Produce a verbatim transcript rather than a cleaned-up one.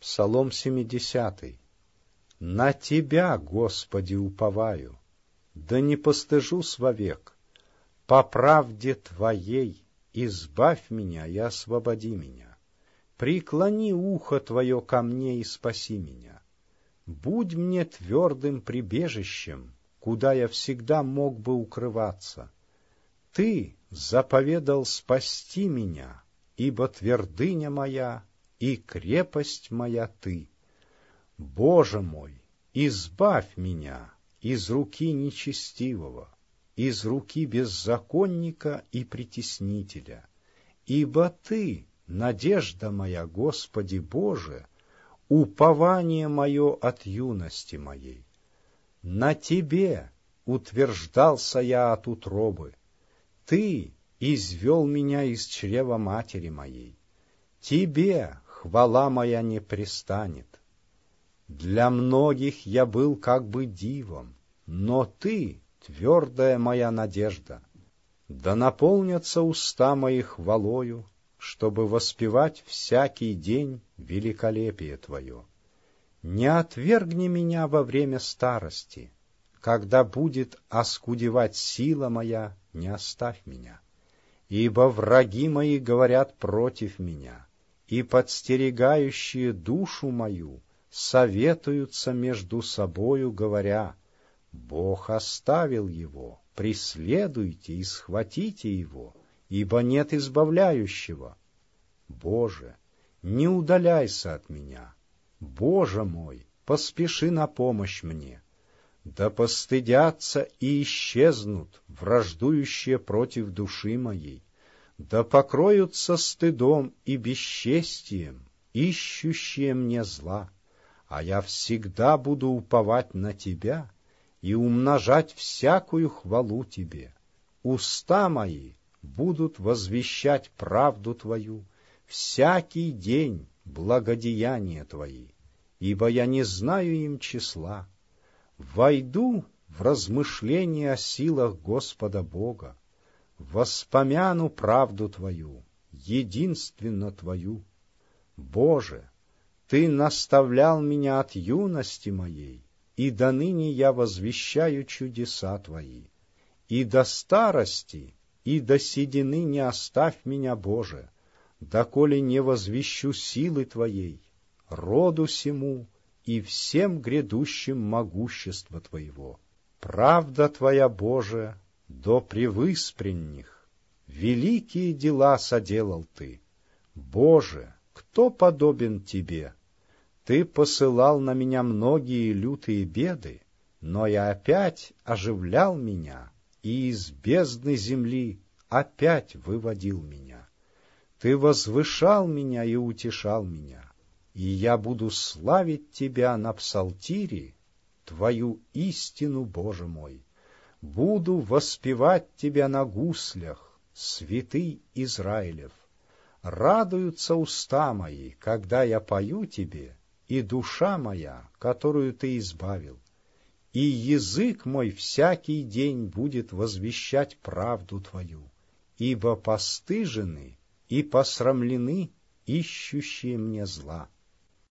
Псалом семидесятый. На Тебя, Господи, уповаю, да не постыжусь вовек. По правде Твоей избавь меня и освободи меня. Преклони ухо Твое ко мне и спаси меня. Будь мне твердым прибежищем, куда я всегда мог бы укрываться. Ты заповедал спасти меня, ибо твердыня моя и крепость моя Ты. Боже мой, избавь меня из руки нечестивого, из руки беззаконника и притеснителя, ибо Ты, надежда моя, Господи Боже, упование мое от юности моей. На Тебе утверждался я от утробы, Ты извел меня из чрева матери моей. Тебе хвала моя не престанет. Для многих я был как бы дивом, но Ты — твердая моя надежда. Да наполнятся уста мои хвалою, чтобы воспевать всякий день великолепие Твое. Не отвергни меня во время старости, когда будет оскудевать сила моя, не оставь меня. Ибо враги мои говорят против меня, и подстерегающие душу мою советуются между собою, говоря: Бог оставил его, преследуйте и схватите его, ибо нет избавляющего. Боже, не удаляйся от меня. Боже мой, поспеши на помощь мне. Да постыдятся и исчезнут враждующие против души моей, да покроются стыдом и бесчестием, ищущие мне зла, а я всегда буду уповать на Тебя и умножать всякую хвалу Тебе. Уста мои будут возвещать правду Твою, всякий день благодеяния Твои, ибо я не знаю им числа. Войду в размышления о силах Господа Бога, воспомяну правду Твою, единственно Твою. Боже, Ты наставлял меня от юности моей, и до ныне я возвещаю чудеса Твои. И до старости, и до седины не оставь меня, Боже, доколе не возвещу силы Твоей, роду сему и всем грядущим могущества Твоего. Правда Твоя, Боже, до превыспренних, великие дела соделал Ты. Боже, кто подобен Тебе? Ты посылал на меня многие лютые беды, но я опять оживлял меня, и из бездны земли опять выводил меня. Ты возвышал меня и утешал меня, и я буду славить Тебя на псалтире, Твою истину, Боже мой. Буду воспевать Тебя на гуслях, святый Израилев. Радуются уста мои, когда я пою Тебе, и душа моя, которую Ты избавил. И язык мой всякий день будет возвещать правду Твою, ибо постыжены и посрамлены ищущие мне зла.